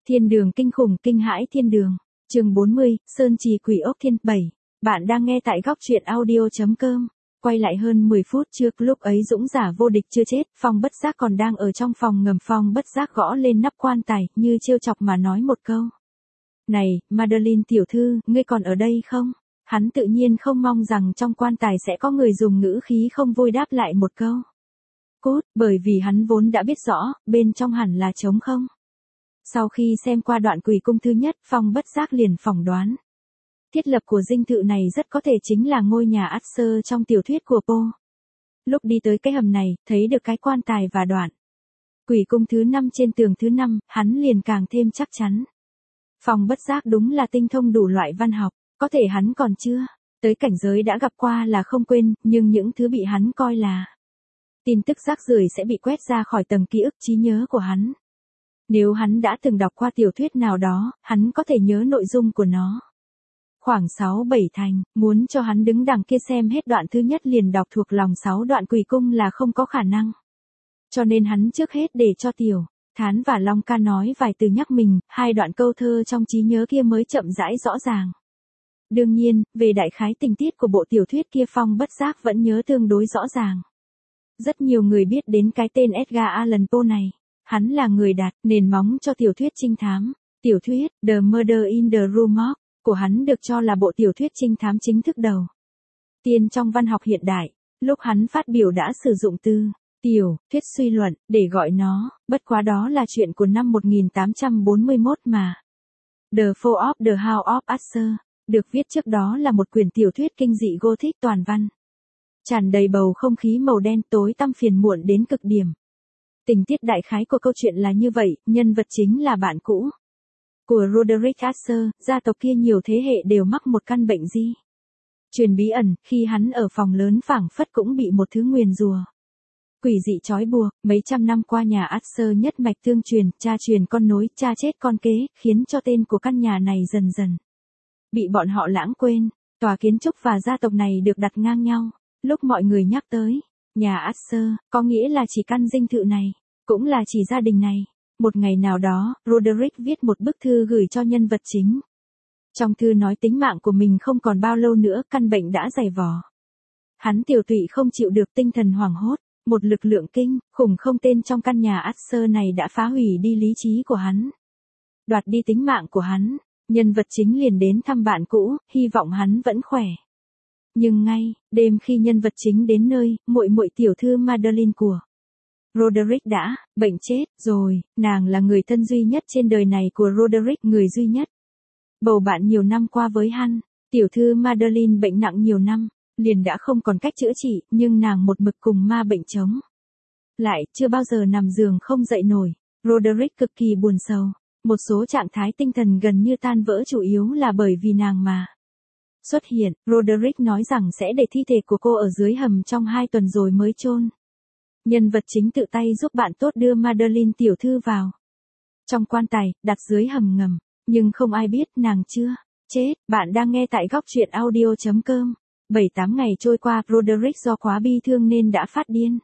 Thiên đường kinh khủng kinh hãi thiên đường. Chương 40, Sơn Trì Quỷ Ốc Thiên 7. Bạn đang nghe tại góc truyện audio.com. Quay lại hơn 10 phút trước, lúc ấy Dũng giả vô địch chưa chết, Phong Bất Giác còn đang ở trong phòng ngầm. Phong Bất Giác gõ lên nắp quan tài, như trêu chọc mà nói một câu. Này, Madeline tiểu thư, ngươi còn ở đây không? Hắn tự nhiên không mong rằng trong quan tài sẽ có người dùng ngữ khí không vui đáp lại một câu. Cút, bởi vì hắn vốn đã biết rõ, bên trong hẳn là trống không. Sau khi xem qua đoạn quỷ cung thứ nhất, Phong Bất Giác liền phỏng đoán. Thiết lập của dinh thự này rất có thể chính là ngôi nhà Asher trong tiểu thuyết của Poe. Lúc đi tới cái hầm này, thấy được cái quan tài và đoạn quỷ cung thứ 5 trên tường thứ 5, hắn liền càng thêm chắc chắn. Phong Bất Giác đúng là tinh thông đủ loại văn học, có thể hắn còn chưa tới cảnh giới đã gặp qua là không quên, nhưng những thứ bị hắn coi là tin tức rác rưởi sẽ bị quét ra khỏi tầng ký ức trí nhớ của hắn. Nếu hắn đã từng đọc qua tiểu thuyết nào đó, hắn có thể nhớ nội dung của nó. Khoảng 6-7 thành, muốn cho hắn đứng đằng kia xem hết đoạn thứ nhất liền đọc thuộc lòng 6 đoạn quỷ cung là không có khả năng. Cho nên hắn trước hết để cho Tiểu Thán và Long Ca nói vài từ nhắc mình, 2 đoạn câu thơ trong trí nhớ kia mới chậm rãi rõ ràng. Đương nhiên, về đại khái tình tiết của bộ tiểu thuyết kia Phong Bất Giác vẫn nhớ tương đối rõ ràng. Rất nhiều người biết đến cái tên Edgar Allan Poe này. Hắn là người đặt nền móng cho tiểu thuyết trinh thám. Tiểu thuyết The Murder in the Rue Morgue của hắn được cho là bộ tiểu thuyết trinh thám chính thức đầu tiên trong văn học hiện đại. Lúc hắn phát biểu đã sử dụng từ tiểu thuyết suy luận để gọi nó, bất quá đó là chuyện của năm 1841 mà. The Fall of the House of Usher được viết trước đó là một quyển tiểu thuyết kinh dị Gothic toàn văn, tràn đầy bầu không khí màu đen tối tăm phiền muộn đến cực điểm. Tình tiết đại khái của câu chuyện là như vậy, nhân vật chính là bạn cũ của Roderick Asher, gia tộc kia nhiều thế hệ đều mắc một căn bệnh di truyền bí ẩn, khi hắn ở phòng lớn phảng phất cũng bị một thứ nguyền rủa quỷ dị trói buộc. Mấy trăm năm qua nhà Asher nhất mạch tương truyền, cha truyền con nối, cha chết con kế, khiến cho tên của căn nhà này dần dần bị bọn họ lãng quên. Tòa kiến trúc và gia tộc này được đặt ngang nhau. Lúc mọi người nhắc tới nhà Asher, có nghĩa là chỉ căn dinh thự này, cũng là chỉ gia đình này. Một ngày nào đó, Roderick viết một bức thư gửi cho nhân vật chính. Trong thư nói tính mạng của mình không còn bao lâu nữa, căn bệnh đã dày vò. Hắn tiểu tụy không chịu được, tinh thần hoảng hốt. Một lực lượng kinh khủng không tên trong căn nhà Asher này đã phá hủy đi lý trí của hắn, đoạt đi tính mạng của hắn. Nhân vật chính liền đến thăm bạn cũ, hy vọng hắn vẫn khỏe. Nhưng ngay đêm khi nhân vật chính đến nơi, muội muội tiểu thư Madeline của Roderick đã bệnh chết rồi. Nàng là người thân duy nhất trên đời này của Roderick, người duy nhất bầu bạn nhiều năm qua với hắn. Tiểu thư Madeline bệnh nặng nhiều năm, liền đã không còn cách chữa trị, nhưng nàng một mực cùng ma bệnh chống lại, chưa bao giờ nằm giường không dậy nổi. Roderick cực kỳ buồn sầu, một số trạng thái tinh thần gần như tan vỡ, chủ yếu là bởi vì nàng mà xuất hiện. Roderick nói rằng sẽ để thi thể của cô ở dưới hầm trong 2 tuần rồi mới chôn. Nhân vật chính tự tay giúp bạn tốt đưa Madeline tiểu thư vào trong quan tài, đặt dưới hầm ngầm, nhưng không ai biết nàng chưa chết. Bạn đang nghe tại góc truyện audio.com. 7-8 ngày trôi qua, Roderick do quá bi thương nên đã phát điên.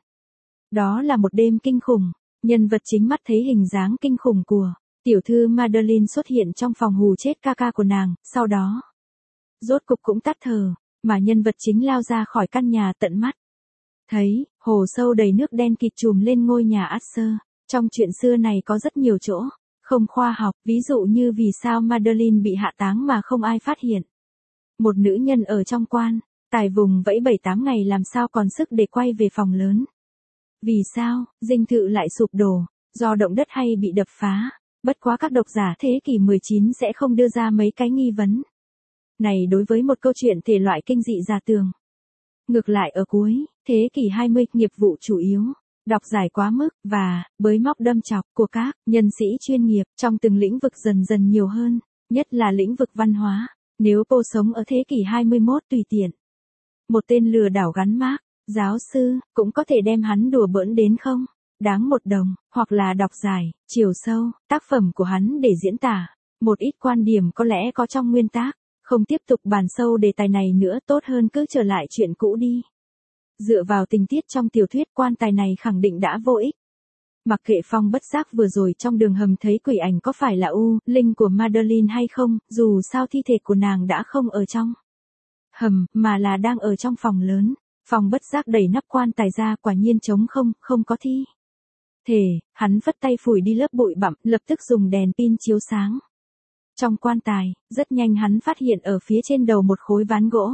Đó là một đêm kinh khủng. Nhân vật chính mắt thấy hình dáng kinh khủng của tiểu thư Madeline xuất hiện trong phòng hù chết ca ca của nàng, sau đó rốt cục cũng tắt thở, mà nhân vật chính lao ra khỏi căn nhà, tận mắt thấy hồ sâu đầy nước đen kịt trùm lên ngôi nhà Asher. Trong chuyện xưa này có rất nhiều chỗ không khoa học, ví dụ như vì sao Madeline bị hạ táng mà không ai phát hiện. Một nữ nhân ở trong quan tài vùng vẫy 7-8 ngày làm sao còn sức để quay về phòng lớn. Vì sao dinh thự lại sụp đổ, do động đất hay bị đập phá. Bất quá các độc giả thế kỷ 19 sẽ không đưa ra mấy cái nghi vấn này đối với một câu chuyện thể loại kinh dị giả tường. Ngược lại ở cuối thế kỷ 20, nghiệp vụ chủ yếu đọc giải quá mức và bới móc đâm chọc của các nhân sĩ chuyên nghiệp trong từng lĩnh vực dần dần nhiều hơn, nhất là lĩnh vực văn hóa. Nếu Poe sống ở thế kỷ 21 tùy tiện, một tên lừa đảo gắn mác giáo sư cũng có thể đem hắn đùa bỡn đến không đáng một đồng, hoặc là đọc giải chiều sâu tác phẩm của hắn để diễn tả một ít quan điểm có lẽ có trong nguyên tác. Không tiếp tục bàn sâu đề tài này nữa, tốt hơn cứ trở lại chuyện cũ đi. Dựa vào tình tiết trong tiểu thuyết, quan tài này khẳng định đã vô ích. Mặc kệ Phong bất giác vừa rồi trong đường hầm thấy quỷ ảnh có phải là linh của Madeline hay không, dù sao thi thể của nàng đã không ở trong hầm, mà là đang ở trong phòng lớn. Phong bất giác đẩy nắp quan tài ra, quả nhiên trống không, không có thi thể. Hắn vất tay phủi đi lớp bụi bặm, lập tức dùng đèn pin chiếu sáng. Trong quan tài, rất nhanh hắn phát hiện ở phía trên đầu một khối ván gỗ.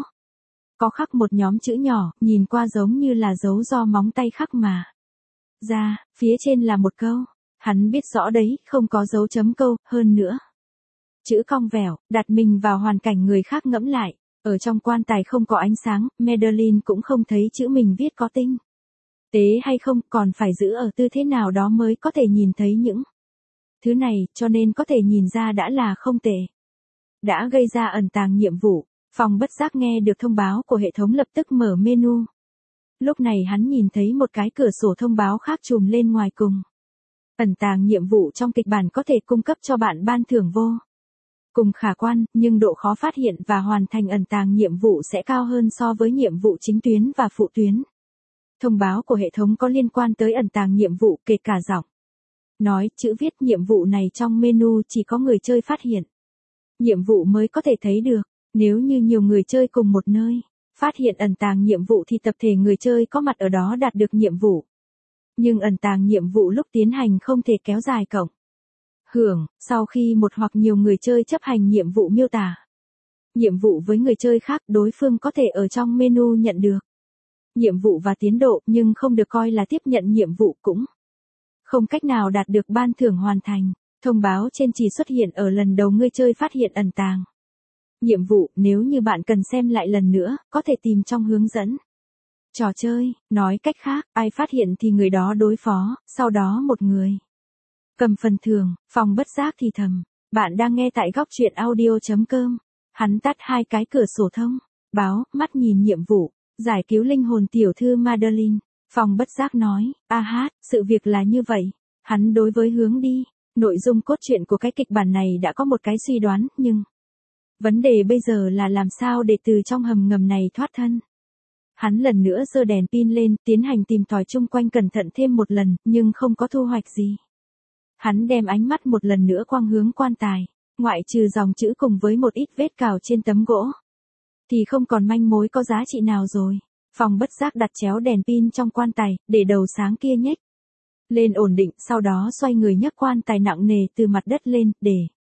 Có khắc một nhóm chữ nhỏ, nhìn qua giống như là dấu do móng tay khắc mà ra, phía trên là một câu. Hắn biết rõ đấy, không có dấu chấm câu, hơn nữa. Chữ cong vẻo, đặt mình vào hoàn cảnh người khác ngẫm lại. Ở trong quan tài không có ánh sáng, Madeline cũng không thấy chữ mình viết có tinh tế hay không, còn phải giữ ở tư thế nào đó mới có thể nhìn thấy những thứ này, cho nên có thể nhìn ra đã là không tệ. Đã gây ra ẩn tàng nhiệm vụ, Phong bất giác nghe được thông báo của hệ thống lập tức mở menu. Lúc này hắn nhìn thấy một cái cửa sổ thông báo khác trùm lên ngoài cùng. Ẩn tàng nhiệm vụ trong kịch bản có thể cung cấp cho bạn ban thưởng vô cùng khả quan, nhưng độ khó phát hiện và hoàn thành ẩn tàng nhiệm vụ sẽ cao hơn so với nhiệm vụ chính tuyến và phụ tuyến. Thông báo của hệ thống có liên quan tới ẩn tàng nhiệm vụ kể cả giọng nói, chữ viết. Nhiệm vụ này trong menu chỉ có người chơi phát hiện nhiệm vụ mới có thể thấy được. Nếu như nhiều người chơi cùng một nơi phát hiện ẩn tàng nhiệm vụ thì tập thể người chơi có mặt ở đó đạt được nhiệm vụ. Nhưng ẩn tàng nhiệm vụ lúc tiến hành không thể kéo dài cộng hưởng, sau khi một hoặc nhiều người chơi chấp hành nhiệm vụ miêu tả nhiệm vụ với người chơi khác, đối phương có thể ở trong menu nhận được nhiệm vụ và tiến độ, nhưng không được coi là tiếp nhận nhiệm vụ, cũng không cách nào đạt được ban thưởng hoàn thành. Thông báo trên chỉ xuất hiện ở lần đầu người chơi phát hiện ẩn tàng nhiệm vụ. Nếu như bạn cần xem lại lần nữa, có thể tìm trong hướng dẫn trò chơi. Nói cách khác, ai phát hiện thì người đó đối phó, sau đó một người cầm phần thưởng. Phong bất giác thì thầm. Bạn đang nghe tại góc truyện audio.com. Hắn tắt hai cái cửa sổ thông báo, mắt nhìn nhiệm vụ giải cứu linh hồn tiểu thư Madeline. Phong bất giác nói, sự việc là như vậy. Hắn đối với hướng đi nội dung cốt truyện của cái kịch bản này đã có một cái suy đoán, nhưng vấn đề bây giờ là làm sao để từ trong hầm ngầm này thoát thân. Hắn lần nữa giơ đèn pin lên, tiến hành tìm tòi chung quanh cẩn thận thêm một lần, nhưng không có thu hoạch gì. Hắn đem ánh mắt một lần nữa quang hướng quan tài, ngoại trừ dòng chữ cùng với một ít vết cào trên tấm gỗ, thì không còn manh mối có giá trị nào rồi. Phong bất giác đặt chéo đèn pin trong quan tài, để đầu sáng kia nhếch lên ổn định, sau đó xoay người nhấc quan tài nặng nề từ mặt đất lên, để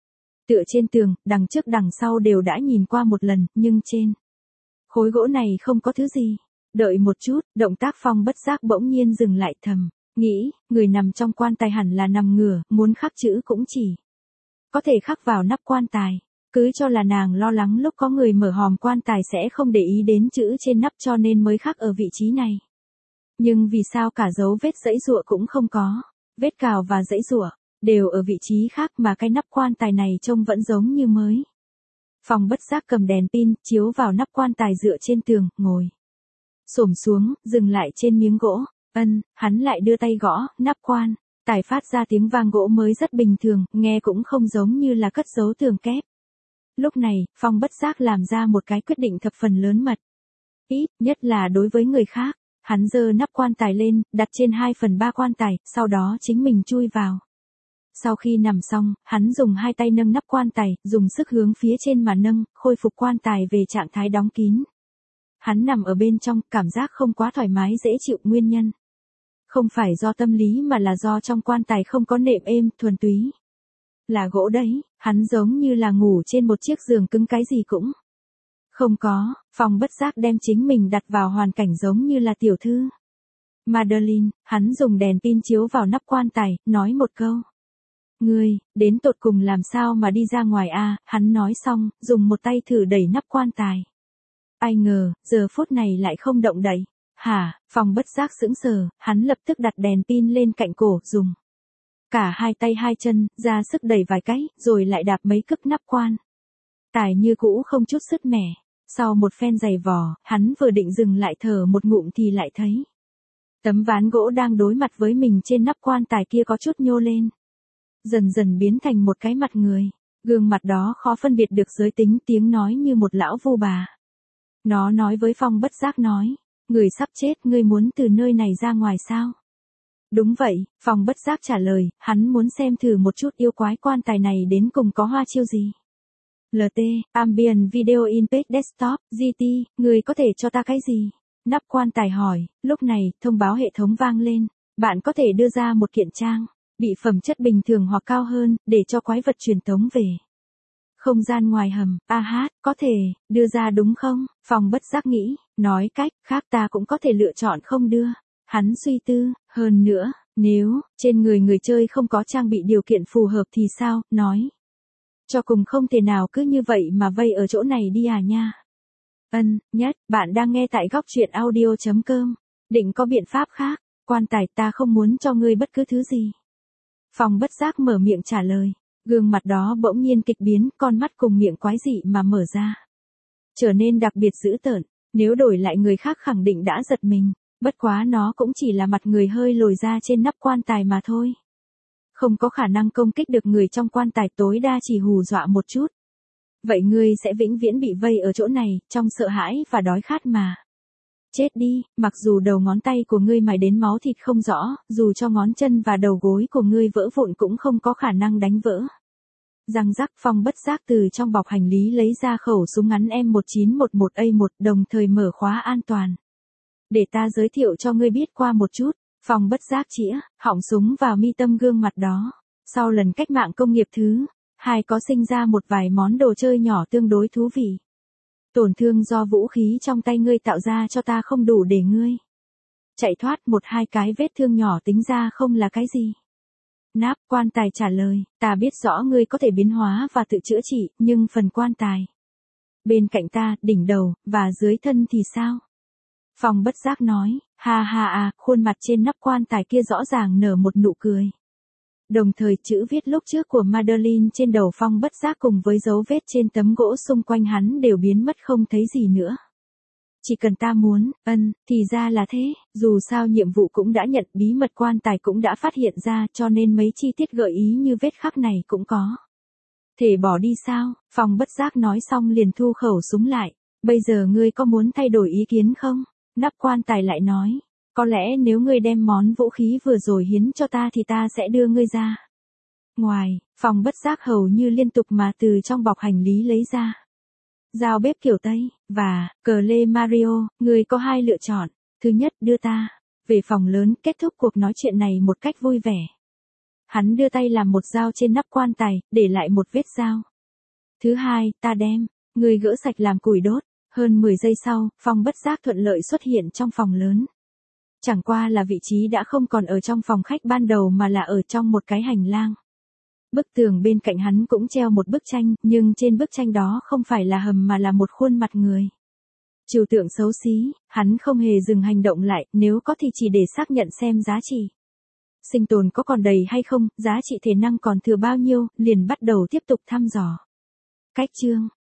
tựa trên tường, đằng trước đằng sau đều đã nhìn qua một lần, nhưng trên khối gỗ này không có thứ gì. Đợi một chút, động tác Phong bất giác bỗng nhiên dừng lại, thầm nghĩ, người nằm trong quan tài hẳn là nằm ngửa, muốn khắc chữ cũng chỉ có thể khắc vào nắp quan tài. Cứ cho là nàng lo lắng lúc có người mở hòm quan tài sẽ không để ý đến chữ trên nắp cho nên mới khắc ở vị trí này. Nhưng vì sao cả dấu vết giãy giụa cũng không có, vết cào và giãy giụa đều ở vị trí khác mà cái nắp quan tài này trông vẫn giống như mới. Phong bất giác cầm đèn pin, chiếu vào nắp quan tài dựa trên tường, ngồi xổm xuống, dừng lại trên miếng gỗ. Hắn lại đưa tay gõ, nắp quan tài phát ra tiếng vang gỗ mới rất bình thường, nghe cũng không giống như là cất giấu tường kép. Lúc này, Phong bất giác làm ra một cái quyết định thập phần lớn mật. Ít nhất là đối với người khác. Hắn giơ nắp quan tài lên, đặt trên 2/3 quan tài, sau đó chính mình chui vào. Sau khi nằm xong, hắn dùng hai tay nâng nắp quan tài, dùng sức hướng phía trên mà nâng, khôi phục quan tài về trạng thái đóng kín. Hắn nằm ở bên trong, cảm giác không quá thoải mái dễ chịu. Nguyên nhân không phải do tâm lý mà là do trong quan tài không có nệm êm, thuần túy là gỗ đấy. Hắn giống như là ngủ trên một chiếc giường cứng, cái gì cũng không có. Phong bất giác đem chính mình đặt vào hoàn cảnh giống như là tiểu thư Madeline. Hắn dùng đèn pin chiếu vào nắp quan tài, nói một câu. Ngươi, đến tột cùng làm sao mà đi ra ngoài a? Hắn nói xong, dùng một tay thử đẩy nắp quan tài. Ai ngờ, giờ phút này lại không động đậy. Hả? Phong bất giác sững sờ, hắn lập tức đặt đèn pin lên cạnh cổ, dùng cả hai tay hai chân, ra sức đẩy vài cái, rồi lại đạp mấy cước nắp quan tài như cũ không chút sứt mẻ. Sau một phen giày vò, hắn vừa định dừng lại thở một ngụm thì lại thấy tấm ván gỗ đang đối mặt với mình trên nắp quan tài kia có chút nhô lên, dần dần biến thành một cái mặt người. Gương mặt đó khó phân biệt được giới tính, tiếng nói như một lão vu bà. Nó nói với Phong bất giác nói, người sắp chết, ngươi muốn từ nơi này ra ngoài sao? Đúng vậy, Phong bất giác trả lời, hắn muốn xem thử một chút yêu quái quan tài này đến cùng có hoa chiêu gì. LT, Ambient Video in Page Desktop, GT, người có thể cho ta cái gì? Nắp quan tài hỏi, lúc này, thông báo hệ thống vang lên, bạn có thể đưa ra một kiện trang, bị phẩm chất bình thường hoặc cao hơn, để cho quái vật truyền tống về. Không gian ngoài hầm, có thể, đưa ra đúng không? Phong bất giác nghĩ, nói cách khác ta cũng có thể lựa chọn không đưa. Hắn suy tư, hơn nữa, nếu, trên người người chơi không có trang bị điều kiện phù hợp thì sao, nói. Cho cùng không thể nào cứ như vậy mà vây ở chỗ này đi à nha. Nhất, bạn đang nghe tại góc truyện audio.com. Định có biện pháp khác, quan tài ta không muốn cho ngươi bất cứ thứ gì. Phong bất giác mở miệng trả lời. Gương mặt đó bỗng nhiên kịch biến, con mắt cùng miệng quái dị mà mở ra. Trở nên đặc biệt dữ tợn, nếu đổi lại người khác khẳng định đã giật mình, bất quá nó cũng chỉ là mặt người hơi lồi ra trên nắp quan tài mà thôi. Không có khả năng công kích được người trong quan tài, tối đa chỉ hù dọa một chút. Vậy ngươi sẽ vĩnh viễn bị vây ở chỗ này, trong sợ hãi và đói khát mà. Chết đi, mặc dù đầu ngón tay của ngươi mài đến máu thịt không rõ, dù cho ngón chân và đầu gối của ngươi vỡ vụn cũng không có khả năng đánh vỡ. Răng rắc, Phong bất giác từ trong bọc hành lý lấy ra khẩu súng ngắn M1911A1, đồng thời mở khóa an toàn. Để ta giới thiệu cho ngươi biết qua một chút. Phong bất giác chĩa họng súng vào mi tâm gương mặt đó. Sau lần cách mạng công nghiệp thứ 2 có sinh ra một vài món đồ chơi nhỏ tương đối thú vị. Tổn thương do vũ khí trong tay ngươi tạo ra cho ta không đủ để ngươi chạy thoát, 1-2 cái vết thương nhỏ tính ra không là cái gì. Nắp quan tài trả lời, ta biết rõ ngươi có thể biến hóa và tự chữa trị, nhưng phần quan tài bên cạnh ta, đỉnh đầu, và dưới thân thì sao? Phong bất giác nói, khuôn mặt trên nắp quan tài kia rõ ràng nở một nụ cười. Đồng thời chữ viết lúc trước của Madeline trên đầu Phong bất giác cùng với dấu vết trên tấm gỗ xung quanh hắn đều biến mất không thấy gì nữa. Chỉ cần ta muốn, thì ra là thế, dù sao nhiệm vụ cũng đã nhận, bí mật quan tài cũng đã phát hiện ra, cho nên mấy chi tiết gợi ý như vết khắc này cũng có. Thể bỏ đi sao? Phong bất giác nói xong liền thu khẩu súng lại. Bây giờ ngươi có muốn thay đổi ý kiến không? Nắp quan tài lại nói. Có lẽ nếu ngươi đem món vũ khí vừa rồi hiến cho ta thì ta sẽ đưa ngươi ra ngoài. Phong bất giác hầu như liên tục mà từ trong bọc hành lý lấy ra dao bếp kiểu Tây, và cờ lê Mario. Ngươi có 2 lựa chọn. Thứ nhất, đưa ta về phòng lớn, kết thúc cuộc nói chuyện này một cách vui vẻ. Hắn đưa tay làm một dao trên nắp quan tài, để lại một vết dao. Thứ hai, ta đem ngươi gỡ sạch làm củi đốt. Hơn 10 giây sau, Phong bất giác thuận lợi xuất hiện trong phòng lớn. Chẳng qua là vị trí đã không còn ở trong phòng khách ban đầu mà là ở trong một cái hành lang. Bức tường bên cạnh hắn cũng treo một bức tranh, nhưng trên bức tranh đó không phải là hầm mà là một khuôn mặt người. Trừu tượng xấu xí, hắn không hề dừng hành động lại, nếu có thì chỉ để xác nhận xem giá trị sinh tồn có còn đầy hay không, giá trị thể năng còn thừa bao nhiêu, liền bắt đầu tiếp tục thăm dò. Cách chương